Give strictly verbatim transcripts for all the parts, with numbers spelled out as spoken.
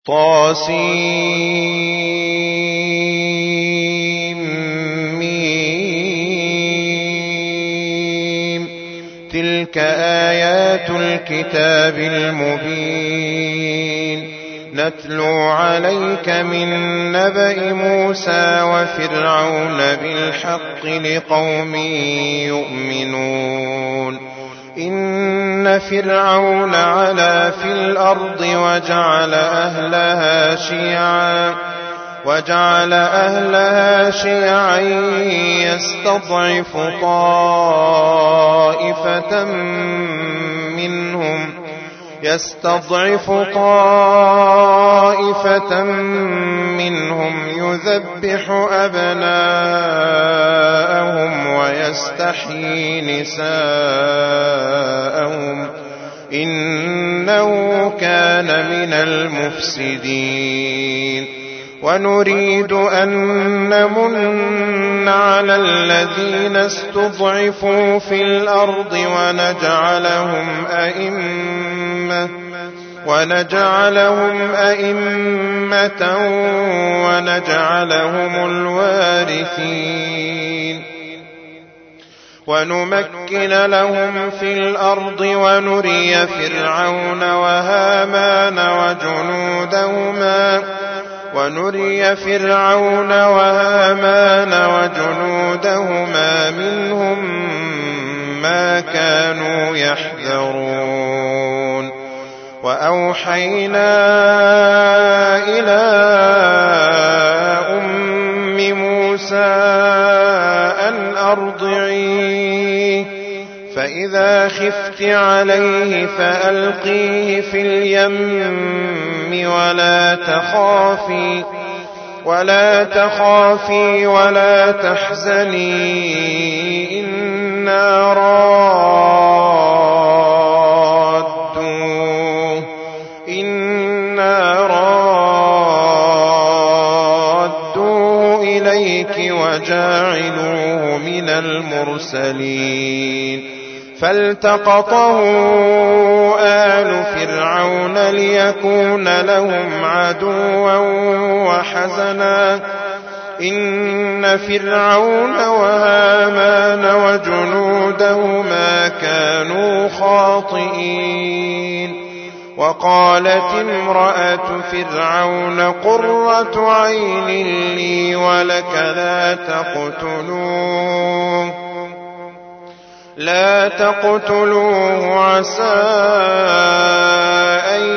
طاسيم. تلك آيات الكتاب المبين. نتلو عليك من نبأ موسى وفرعون بالحق لقوم يؤمنون. إن فرعون علا في الأرض وجعل أهلها شيعا وجعل أهلها شيعا يستضعف طائفة منهم يستضعف طائفة منهم يذبح أبناءهم ويستحيي نساءهم إنه كان من المفسدين. ونريد أن نمن على الذين استضعفوا في الأرض ونجعلهم أئمة ونجعلهم أئمة ونجعلهم الوارثين. ونمكن لهم في الأرض ونري فرعون وهامان وجنودهما ونري فرعون وهامان وجنودهما منهم ما كانوا يحذرون. وأوحينا إلى أم موسى أن أرضعيه فإذا خفت عليه فألقيه في اليم ولا تخافي ولا تخافي ولا تحزني إنا رادوه إنا رادوه إليك وجاعلوه من المرسلين. فالتقطه آل فرعون ليكون لهم عدوا وحزنا إن فرعون وهامان وجنودهما كانوا خاطئين. وقالت امرأة فرعون قرة عين لي ولك لا تقتلوه لا تقتلوه عسى أن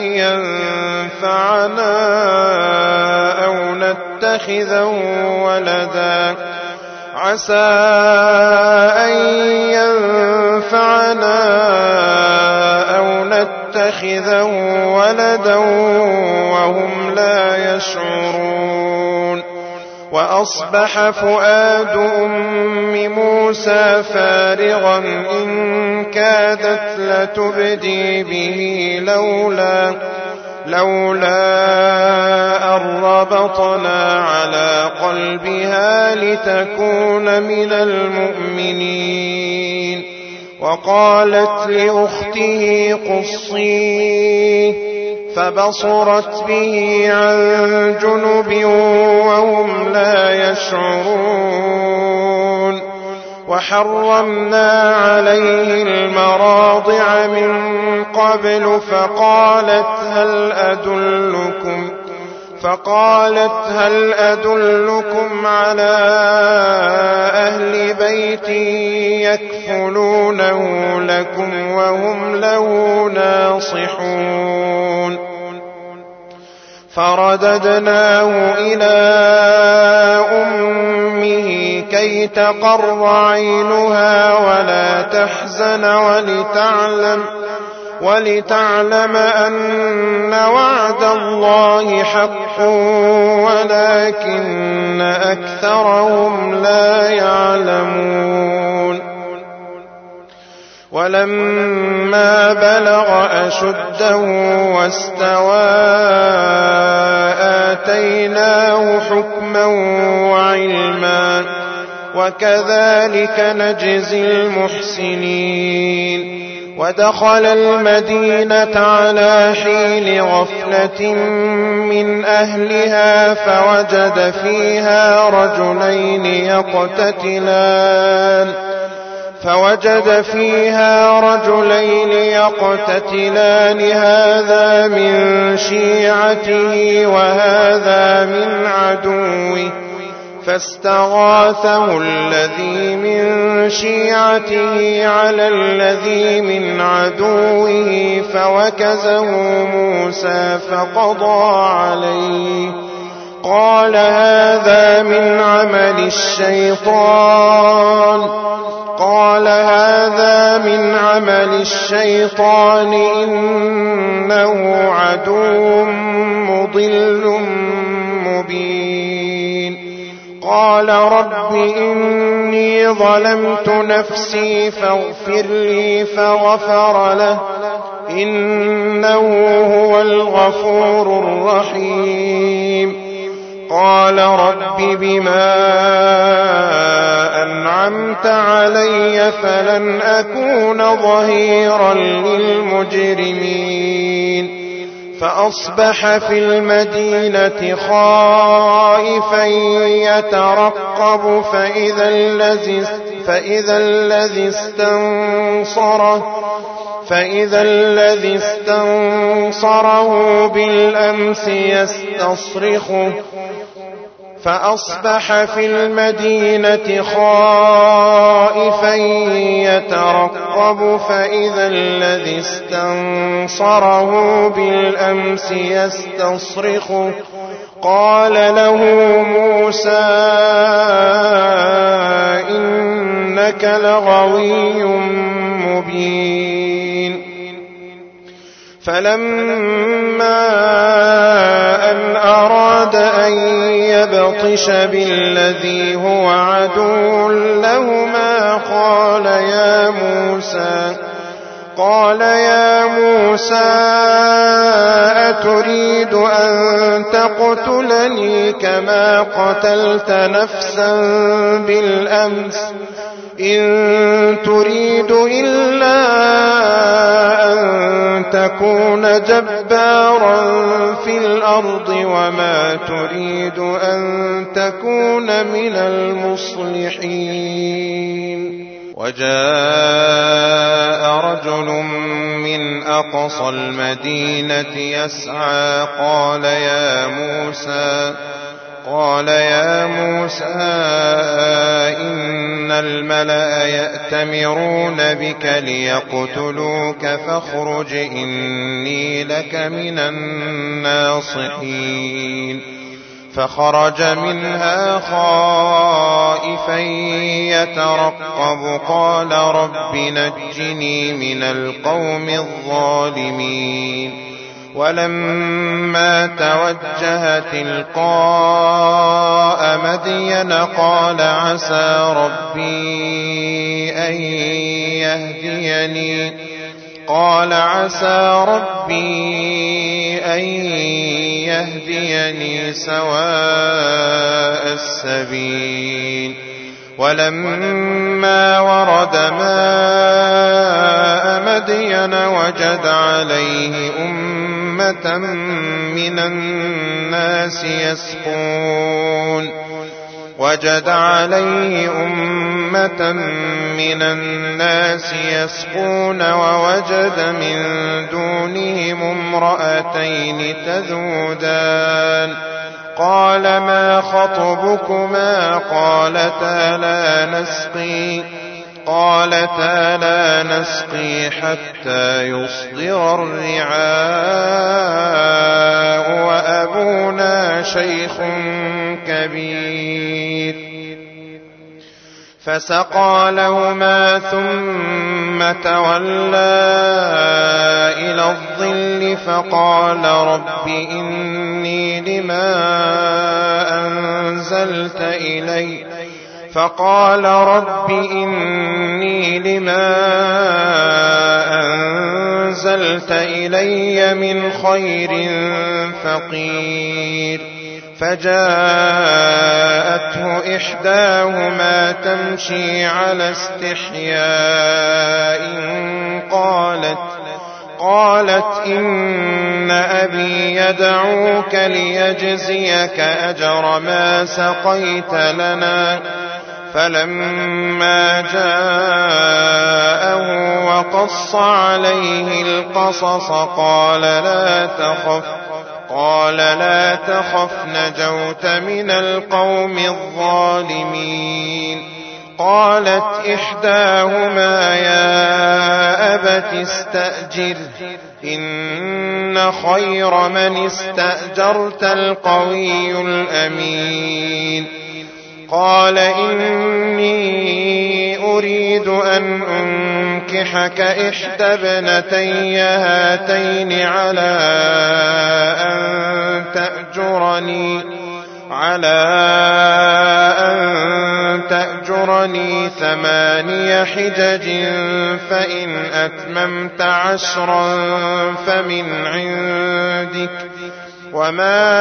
ينفعنا أو نتخذه ولدا عسى أن ينفعنا أو نتخذه ولدا وهم لا يشعرون. وأصبح فؤاد أم موسى فارغا إن كادت لتبدي به لولا لولا أن ربطنا على قلبها لتكون من المؤمنين. وقالت لأخته قصيه فبصرت به عن جنب وهم لا يشعرون. وحرمنا عليه المراضع من قبل فقالت هل أدلكم فقالت هل أدلكم على أهل بيت يكفلونه لكم وهم له ناصحون. فرددناه إلى أمه كي تقر عينها ولا تحزن ولتعلم ولتعلم أن وعد الله حق ولكن أكثرهم لا يعلمون. ولما بلغ أشده واستوى آتيناه حكما وعلما وكذلك نجزي المحسنين. ودخل المدينة على حين غفلة من أهلها فوجد فيها رجلين يقتتلان فوجد فيها رجلين يقتتلان هذا من شيعته وهذا من عدوه فاستغاثه الذي من شيعته على الذي من عدوه فوكزه موسى فقضى عليه قال هذا من عمل الشيطان قال هذا من عمل الشيطان إنه عدو مضل مبين قال رب إني ظلمت نفسي فاغفر لي فغفر له إنه هو الغفور الرحيم قال رب بما أنعمت علي فلن أكون ظهيرا للمجرمين فأصبح في المدينة خائفا يترقب فإذا الذي فإذا الذي استنصره فإذا الذي استنصره بالأمس يستصرخه فأصبح في المدينة خائفا يترقب فإذا الذي استنصره بالأمس يستصرخه قال له موسى إنك لغوي مبين فلما أن أراد أن يبطش بالذي هو عدو لهما قال يا موسى قال يا موسى أتريد أن تقتلني كما قتلت نفسا بالأمس إن تريد إلا أن تكون جبارا في الأرض وما تريد أن تكون من المصلحين وجاء رجل من أقصى المدينة يسعى قال يا موسى قال يا موسى إن الملأ يأتمرون بك ليقتلوك فاخرج إني لك من الناصحين فخرج منها خائفا يترقب قال رب نجني من القوم الظالمين ولما توجه تلقاء مدين قال عسى ربي أن يهديني قال عسى ربي أن يهديني سواء السبيل ولما ورد ماء مدين وجد عليه أمة من الناس يسقون وجد عليه أمة من الناس يسقون ووجد من دونهم امرأتين تذودان قال ما خطبكما قالتا لا نسقي قالتا لا نسقي حتى يصدر الرعاء وأبونا شيخ كبير فسقى لهما ثم تولى إلى الظل فقال رب إني لما أنزلت إلي فقال رب إني لما أنزلت إلي من خير فقير فجاءته إحداهما تمشي على استحياء قالت قالت إن أبي يدعوك ليجزيك أجر ما سقيت لنا. فلما جاءه وقص عليه القصص قال لا تخف قال لا تخف نجوت من القوم الظالمين. قالت إحداهما يا أبت استأجره إن خير من استأجرت القوي الأمين. قال إني أريد أن أنكحك إحدى ابنتي هاتين على أن تأجرني على أن تأجرني ثماني حجج فإن أتممت عشرا فمن عندك وما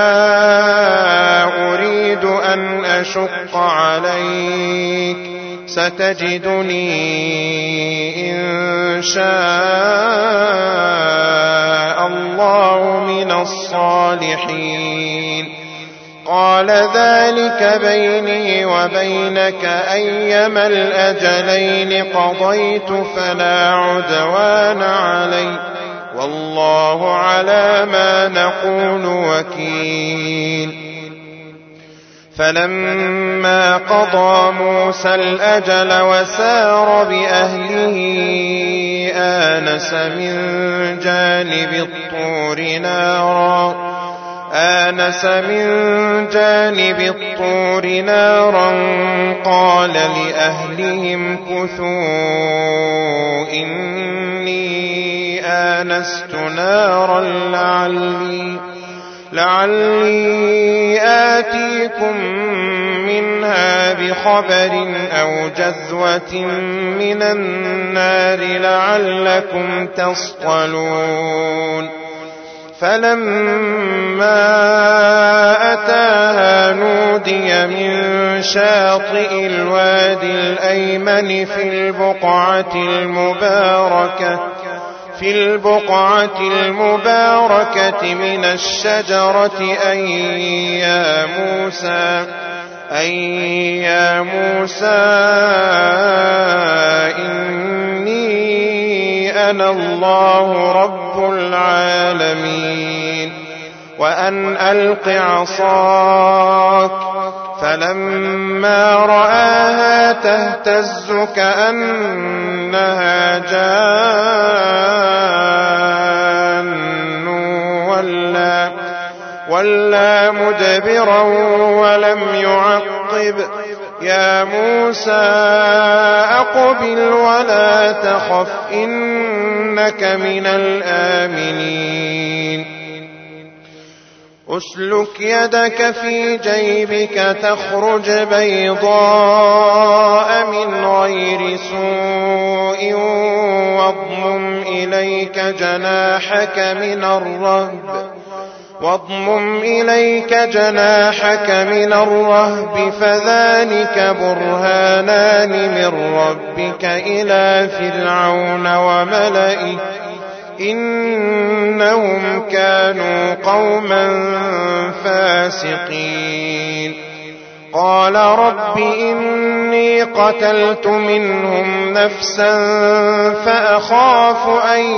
أريد أن أشق عليك ستجدني إن شاء الله من الصالحين. قال ذلك بيني وبينك أيما الأجلين قضيت فلا عدوان علي والله على ما نقول وكيل. فلما قضى موسى الأجل وسار بأهله آنس من جانب الطور نارا آنس من جانب الطور نارا قال لأهلهم كثوا إني آنست نارا لعلي لعلي آتيكم منها بخبر أو جذوة من النار لعلكم تصطلون. فلما أتاها نودي من شاطئ الوادي الأيمن في البقعة المباركة في البقعة المباركة من الشجرة أي يا موسى أي يا موسى إني أنا الله رب العالمين وأن ألق عصاك. فلما رآها تهتز كأنها جان ولا, ولا مدبرا ولم يعقب. يا موسى أقبل ولا تخف إنك من الآمنين. أسلك يدك في جيبك تخرج بيضاء من غير سوء واضمم إليك جناحك من الرهب واضمم إليك جناحك من الرهب فذلك برهانان من ربك إلى فرعون وملئه إنهم كانوا قوما فاسقين. قال رب إني قتلت منهم نفسا فأخاف أن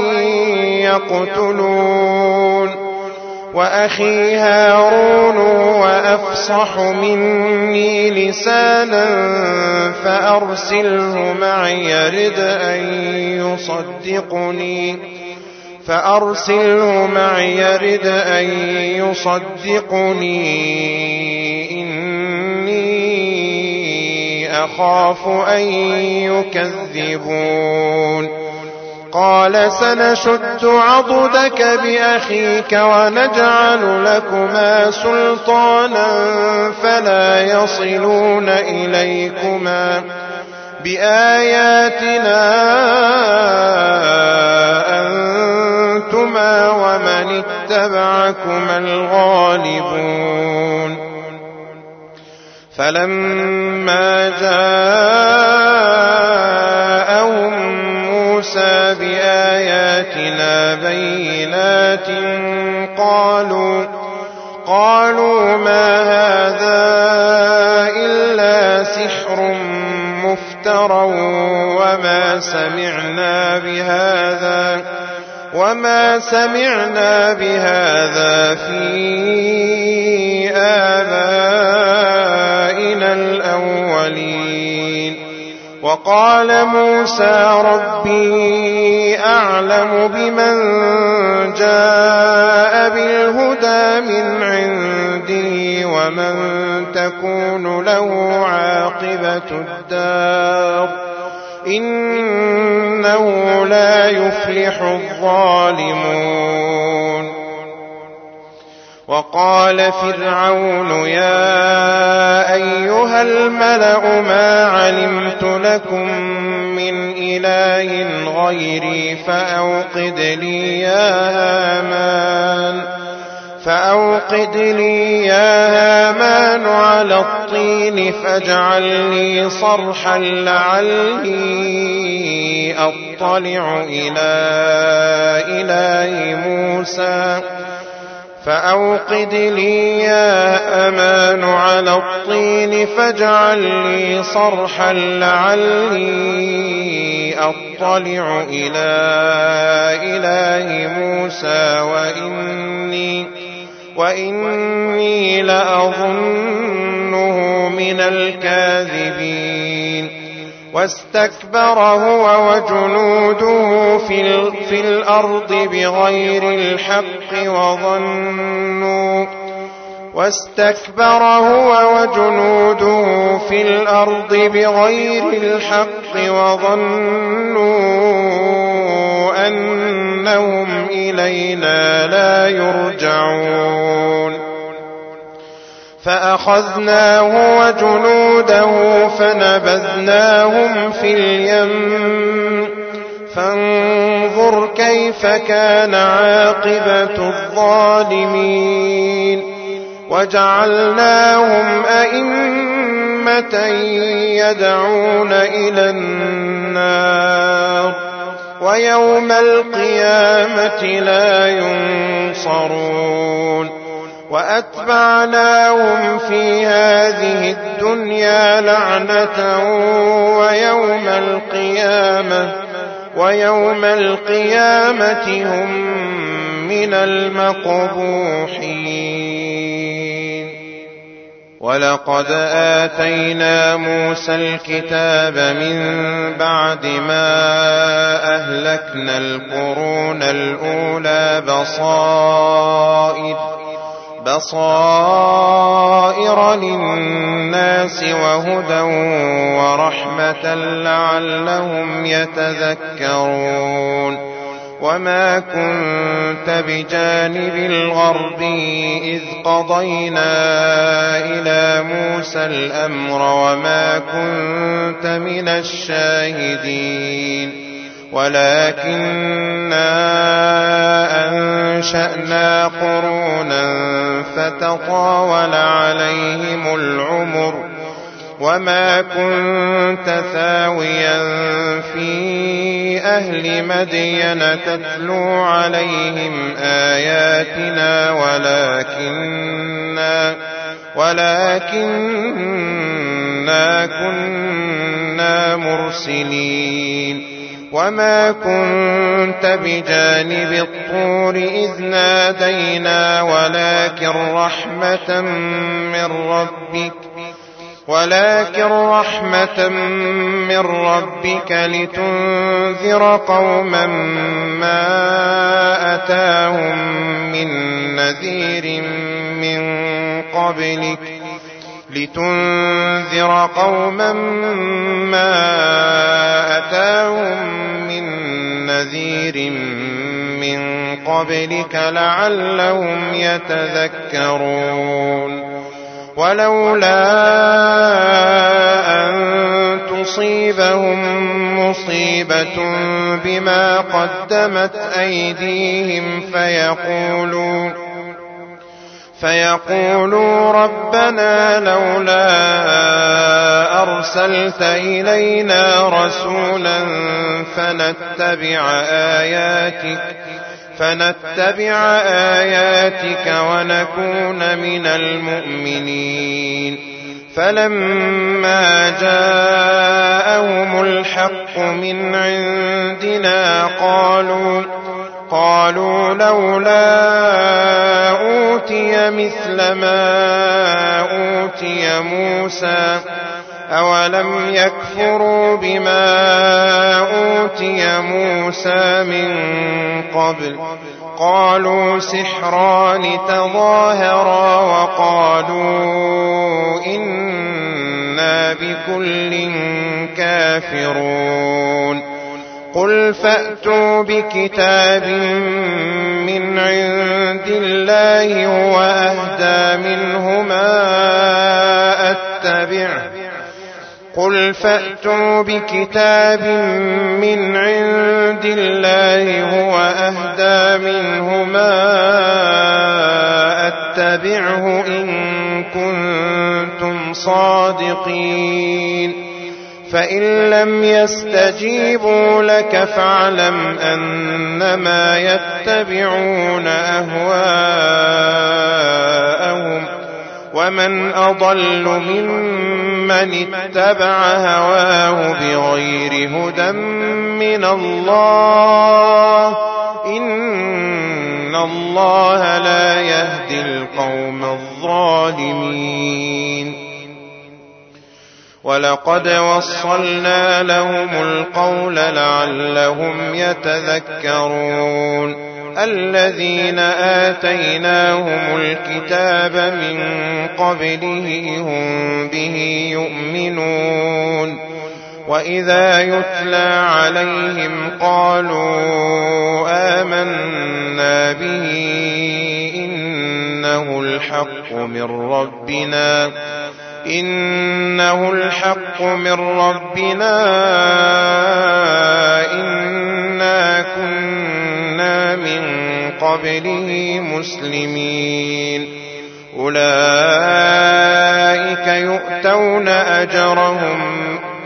يقتلون وأخي هارون وأفصح مني لسانا فأرسله معي يرد أن يصدقني فأرسله معي يرد أن يصدقني إني أخاف أن يكذبون. قال سنشد عضدك بأخيك ونجعل لكما سلطانا فلا يصلون إليكما بآياتنا أنتما ومن اتبعكما الغالبون. فلما جاءهم موسى بآياتنا بينات قالوا قالوا ما هذا إلا سحر مفترى وما سمعنا بهذا وما سمعنا بهذا في آبائنا الأولين. وقال موسى ربي أعلم بمن جاء بالهدى من عنده ومن تكون له عاقبة الدار إنه لا يفلح الظالمون. وقال فرعون يا أيها الملأ ما علمت لكم من إله غيري فأوقد لي يا هامان فأوقد لي يا هامان على الطين فاجعل لي صرحا لعلي أطلع إلى إله موسى فأوقد لي يا هامان على الطين فاجعل لي صرحا لعلي أطلع إلى إله موسى وإني وإني لأظنه من الكاذبين. واستكبر هو وجنوده في, في الأرض بغير الحق وظنوا واستكبر هو وجنوده في الأرض بغير الحق وظنوا أنهم إلينا لا يرجعون. فأخذناه وجنوده فنبذناهم في اليم فانظر كيف كان عاقبة الظالمين. وجعلناهم أئمة يدعون إلى النار ويوم القيامة لا ينصرون. وأتبعناهم في هذه الدنيا لعنة ويوم القيامة ويوم القيامة هم من المقبوحين. ولقد آتينا موسى الكتاب من بعد ما أهلكنا القرون الأولى بصائر بصائر للناس وهدى ورحمة لعلهم يتذكرون. وما كنت بجانب الغرب إذ قضينا إلى موسى الأمر وما كنت من الشاهدين ولكننا أنشأنا قرونا فتطاول عليهم العمر وما كنت ثاويا في أهل مدين تتلو عليهم آياتنا ولكننا ولكننا كنا مرسلين. وما كنت بجانب الطور إذ نادينا ولكن رحمة من ربك ولكن رحمة من ربك لتنذر قوما ما أتاهم من نذير من قبلك لتنذر قوما ما أتاهم من نذير من قبلك لعلهم يتذكرون. ولولا أن تصيبهم مصيبة بما قدمت أيديهم فيقولوا فيقولوا ربنا لولا أرسلت إلينا رسولا فنتبع آياتك فنتبع آياتك ونكون من المؤمنين. فلما جاءهم الحق من عندنا قالوا قالوا لولا أوتي مثل ما أوتي موسى أولم يكفروا بما أوتي موسى من قبل قالوا سحران تظاهرا وقالوا إنا بكل كافرون. قل فأتوا بكتاب من عند الله هو أهدى منهما أتبعه قل فأتوا بكتاب من عند الله هو أهدى منهما أتبعه إن كنتم صادقين. فإن لم يستجيبوا لك فاعلم أنما يتبعون أهواءهم ومن أضل ممن اتبع هواه بغير هدى من الله إن الله لا يهدي القوم الظالمين. ولقد وصلنا لهم القول لعلهم يتذكرون. الذين آتيناهم الكتاب من قبله هم به يؤمنون وإذا يتلى عليهم قالوا آمنا به إنه الحق من ربنا إنه الحق من ربنا إنا كنا من قبله مسلمين. أولئك يؤتون أجرهم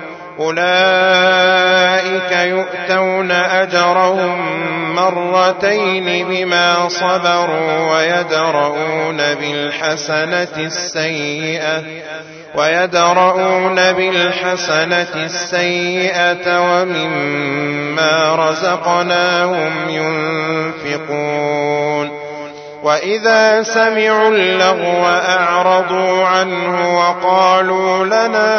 أولئك يؤتون أجرهم مرتين بما صبروا ويدرؤون بالحسنة السيئة ويدرؤون بالحسنة السيئة ومما رزقناهم ينفقون. وإذا سمعوا اللغو أعرضوا عنه وقالوا لنا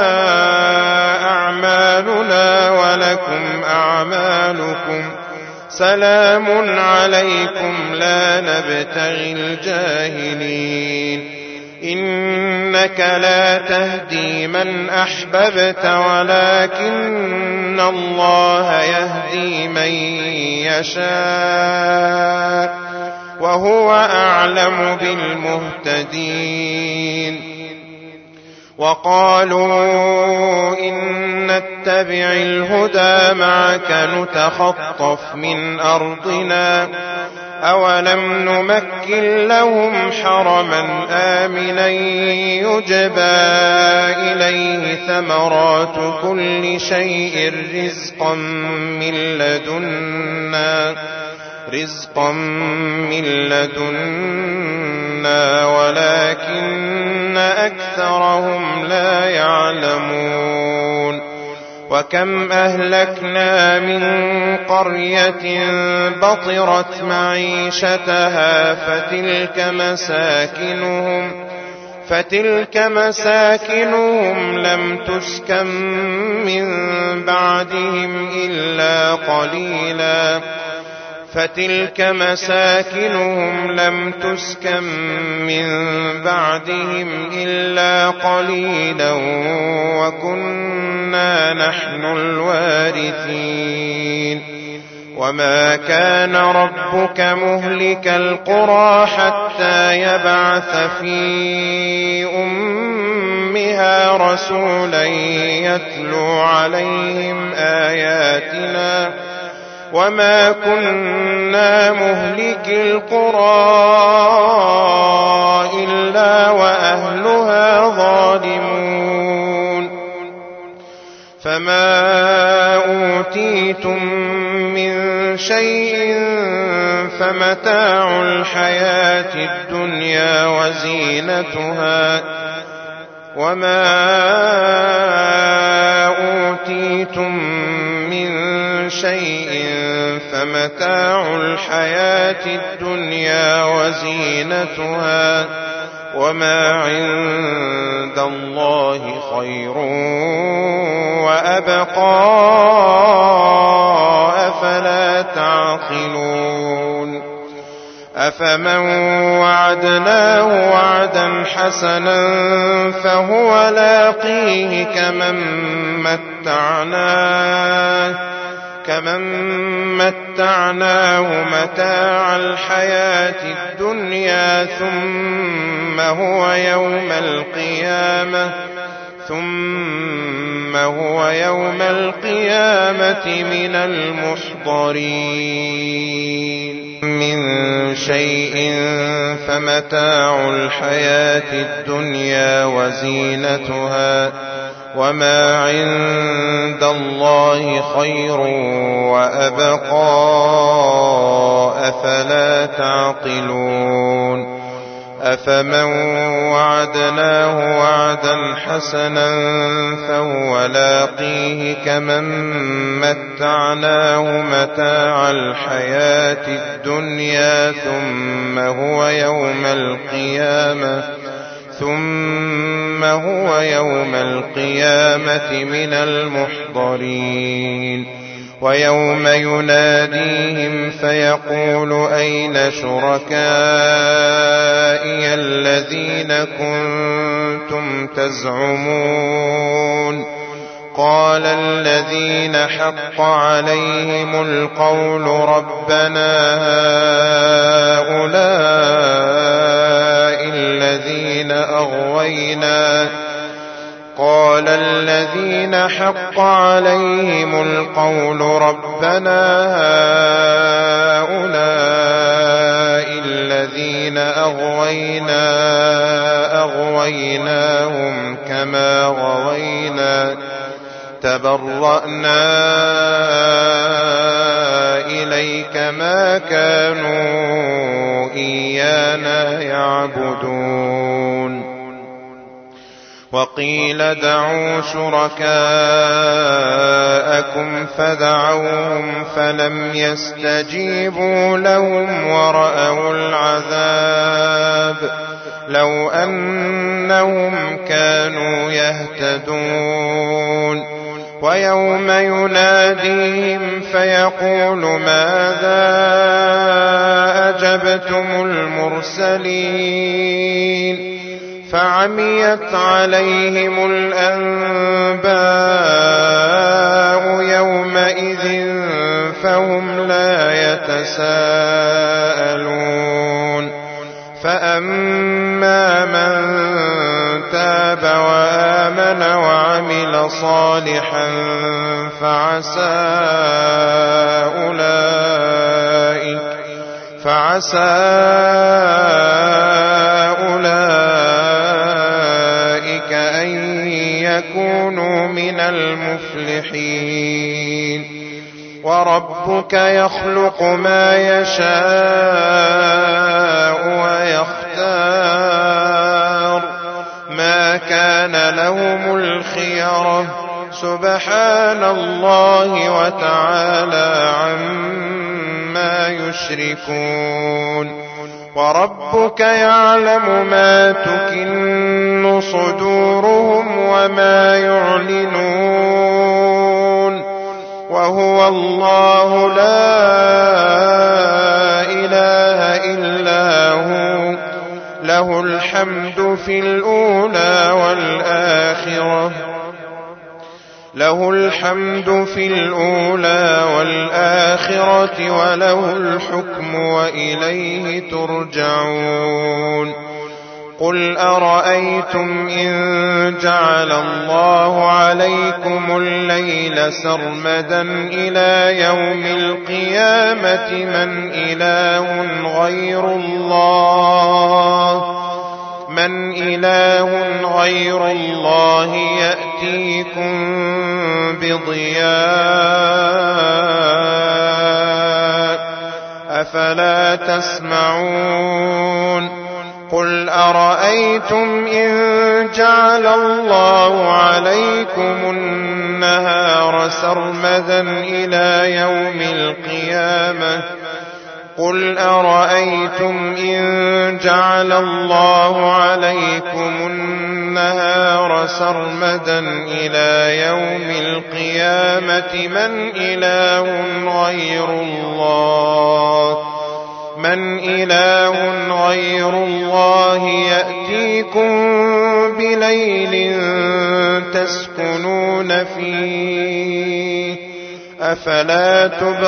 أعمالنا ولكم أعمالكم سلام عليكم لا نبتغي الجاهلين. إنك لا تهدي من أحببت ولكن الله يهدي من يشاء وهو أعلم بالمهتدين. وقالوا إن نتبع الهدى معك نتخطف من أرضنا أولم نمكن لهم حرما آمنا يجبى إليه ثمرات كل شيء رزقا من لدنا رزقا من لدنا ولكن أكثرهم لا يعلمون. وكم أهلكنا من قرية بطرت معيشتها فتلك مساكنهم فتلك مساكنهم لم تسكن من بعدهم إلا قليلا فتلك مساكنهم لم تسكن من بعدهم إلا قليلا وكنا نحن الوارثين. وما كان ربك مهلك القرى حتى يبعث في أمها رسولا يتلو عليهم آياتنا وما كنا مهلكي القرى إلا وأهلها ظالمون فما أوتيتم من شيء فمتاع الحياة الدنيا وزينتها وما أوتيتم من شيء فمتاع الحياة الدنيا وزينتها وما عند الله خير وأبقى أفلا تعقلون أفمن وعدناه وعدا حسنا فهو لاقيه كمن متعناه كمن متعناه متاع الحياة الدنيا ثم هو يوم القيامة ثم هو يوم القيامة من المحضرين من شيء فمتاع الحياة الدنيا وزينتها وما عند الله خير وأبقى أفلا تعقلون أفمن وعدناه وعدا حسنا فهو لاقيه كمن متعناه متاع الحياة الدنيا ثم هو يوم القيامة ثم هو يوم القيامة من المحضرين ويوم يناديهم فيقول أين شركائي الذين كنتم تزعمون قال الذين حق عليهم القول ربنا هؤلاء الذين أغوينا قال الذين حق عليهم القول ربنا هؤلاء الذين أغوينا أغويناهم كما غوينا تبرأنا إليك ما كانوا إيانا يعبدون وقيل دعوا شركاءكم فدعوهم فلم يستجيبوا لهم ورأوا العذاب لو أنهم كانوا يهتدون ويوم يناديهم فيقول ماذا أجبتم المرسلين فعميت عليهم الأنباء يومئذ فهم لا يتساءلون فأما من تاب وآمن وعمل صالحا فعسى أولئك فعسى أولئك أن يكونوا من المفلحين وربك يخلق ما يشاء ويختار ما كان لهم الخيرة سبحان الله وتعالى عما يشركون وربك يعلم ما تكن صدورهم وما يعلنون وهو الله لا إله إلا هو له الحمد في الأولى والآخرة له الحمد في الأولى والآخرة وله الحكم وإليه ترجعون قل أرأيتم إن جعل الله عليكم الليل سرمدا إلى يوم القيامة من إله غير الله من إله غير الله يأتيكم بضياء أفلا تسمعون قل أرأيتم إن جعل الله عليكم النهار سرمدا إلى يوم القيامة قل أرأيتم إن جعل الله عليكم النهار سرمدا إلى يوم القيامة من إله غير الله من إله غير الله يأتيكم بليل تسكنون فيه أفلا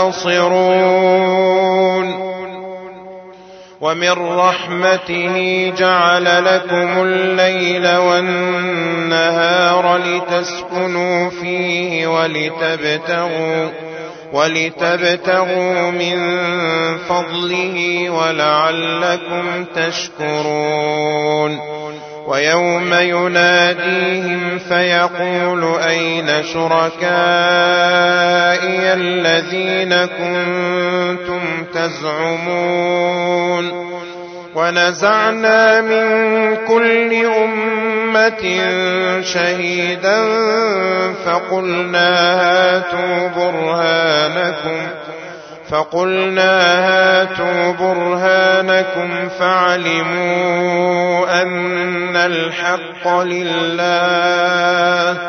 تبصرون ومن رحمته جعل لكم الليل والنهار لتسكنوا فيه ولتبتغوا ولتبتغوا من فضله ولعلكم تشكرون ويوم يناديهم فيقول أين شركائي الذين كنتم تزعمون ونزعنا من كل أمة شهيدا فقلنا هاتوا برهانكم فقلنا هاتوا برهانكم فعلموا أن الحق لله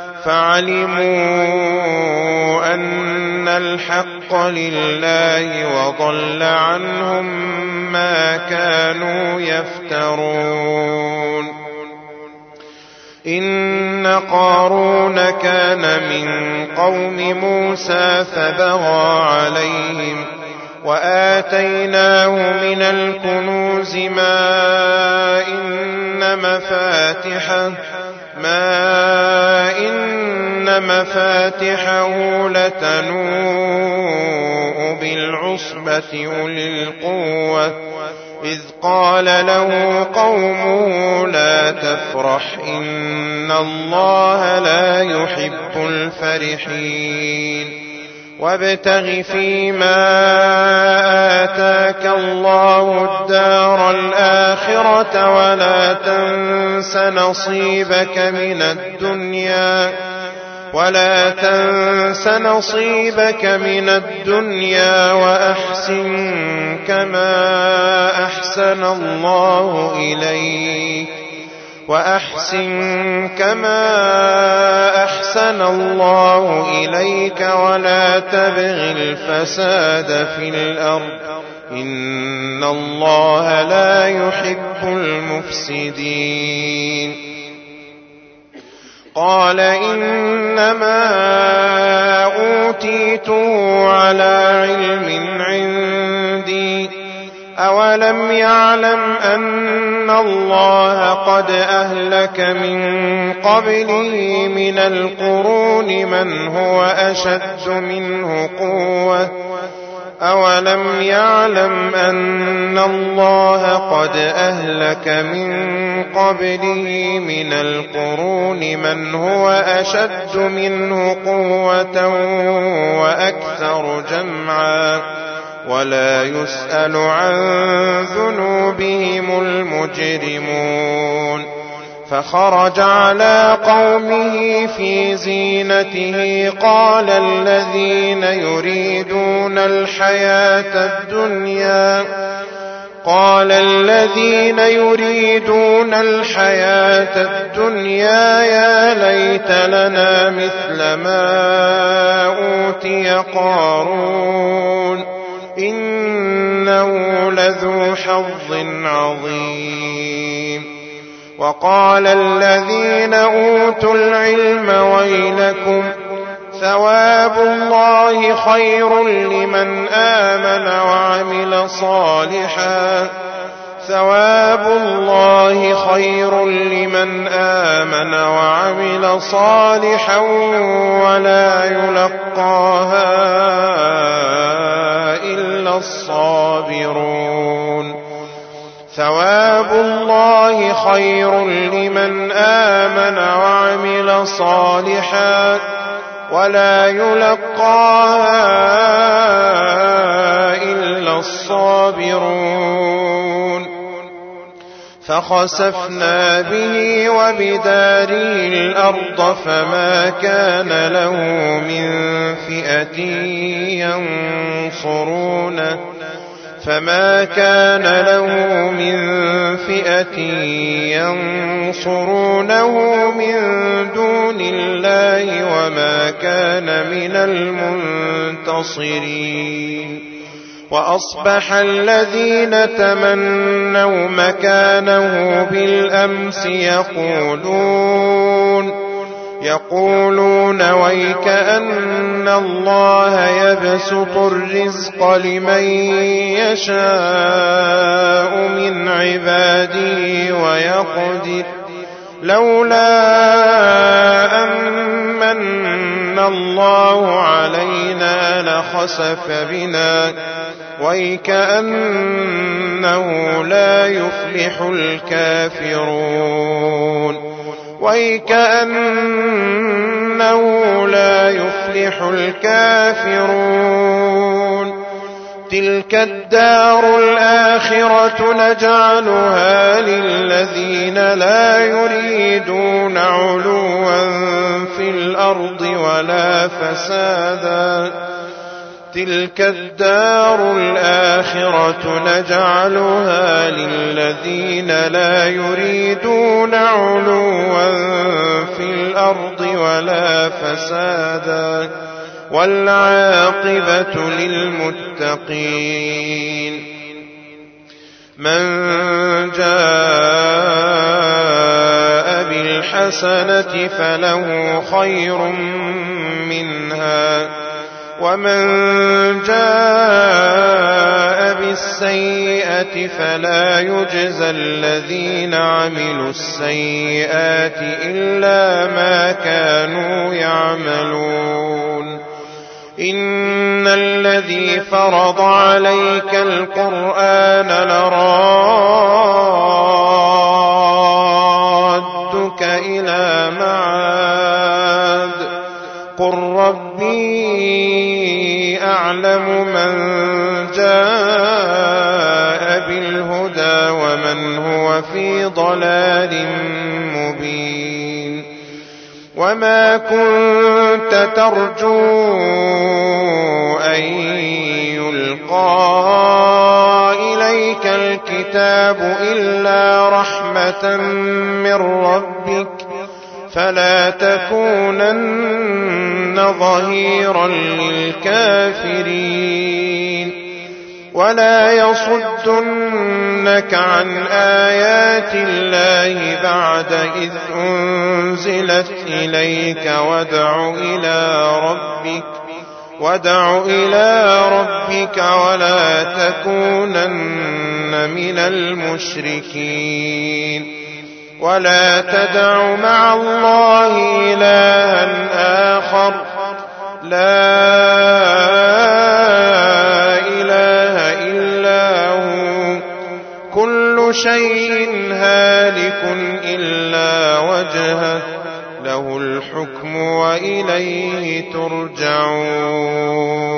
فعلموا أن الحق لله وضل عنهم ما كانوا يفترون إن قارون كان من قوم موسى فبغى عليهم وآتيناه من الكنوز ما إن مفاتحه ما إن مفاتحه لتنوء بالعصبة أولي القوة إذ قال له قومه لا تفرح إن الله لا يحب الفرحين وابتغ فيما آتاك الله الدار الآخرة ولا تنس نصيبك من الدنيا ولا تنس نصيبك من الدنيا وأحسن كما أحسن الله إليك وأحسن كما أحسن الله إليك ولا تبغ الفساد في الأرض إن الله لا يحب المفسدين قال إنما أوتيته على علم عندي أولم يعلم أن الله قد أهلك من قبله من القرون من هو أشد منه قوة أولم يعلم أن الله قد أهلك من قبله من القرون من هو أشد منه قوة وأكثر جمعا ولا يسأل عن ذنوبهم المجرمون فخرج على قومه في زينته قال الذين يريدون الحياة الدنيا قال الذين يريدون الحياة الدنيا يا ليت لنا مثل ما أوتي قارون إنه لذو حظ عظيم وقال الذين أوتوا العلم ويلكم ثواب الله خير لمن آمن وعمل صالحا ثواب الله خير لمن آمن وعمل صالحا ولا يلقاها إلا الصابرون ثواب الله خير لمن آمن وعمل صالحا ولا يلقاها إلا الصابرون فخسفنا به وبداره الأرض فما كان له من فئة ينصرونه فما كان له من فئة ينصرونه من دون الله وما كان من المنتصرين وأصبح الذين تمنوا مكانه بالأمس يقولون يقولون ويكأن الله يبسط الرزق لمن يشاء من عباده ويقدر لولا أمن الله علينا لخسف بنا ويكأنه لا يفلح الكافرون ويكأنه لا يفلح الكافرون تلك الدار الآخرة نجعلها للذين لا يريدون علوا في الأرض ولا فسادا تلك الدار الآخرة نجعلها للذين لا يريدون علوا في الأرض ولا فسادا والعاقبة للمتقين من جاء بالحسنة فله خير منها ومن جاء بالسيئة فلا يجزى الذين عملوا السيئات إلا ما كانوا يعملون إن الذي فرض عليك القرآن لرادك إلى معاد قل ربي أعلم من جاء بالهدى ومن هو في ضلال مبين وما كنت ترجو أن يلقى إليك الكتاب إلا رحمة من ربك فلا تكونن ظهيرا للكافرين ولا يصدنك عن آيات الله بعد إذ أنزلت إليك وادع إلى ربك وادع إلى ربك ولا تكونن من المشركين ولا تدع مع الله إلها آخر لا إله إلا هو كل شيء هالك إلا وجهه له الحكم وإليه ترجعون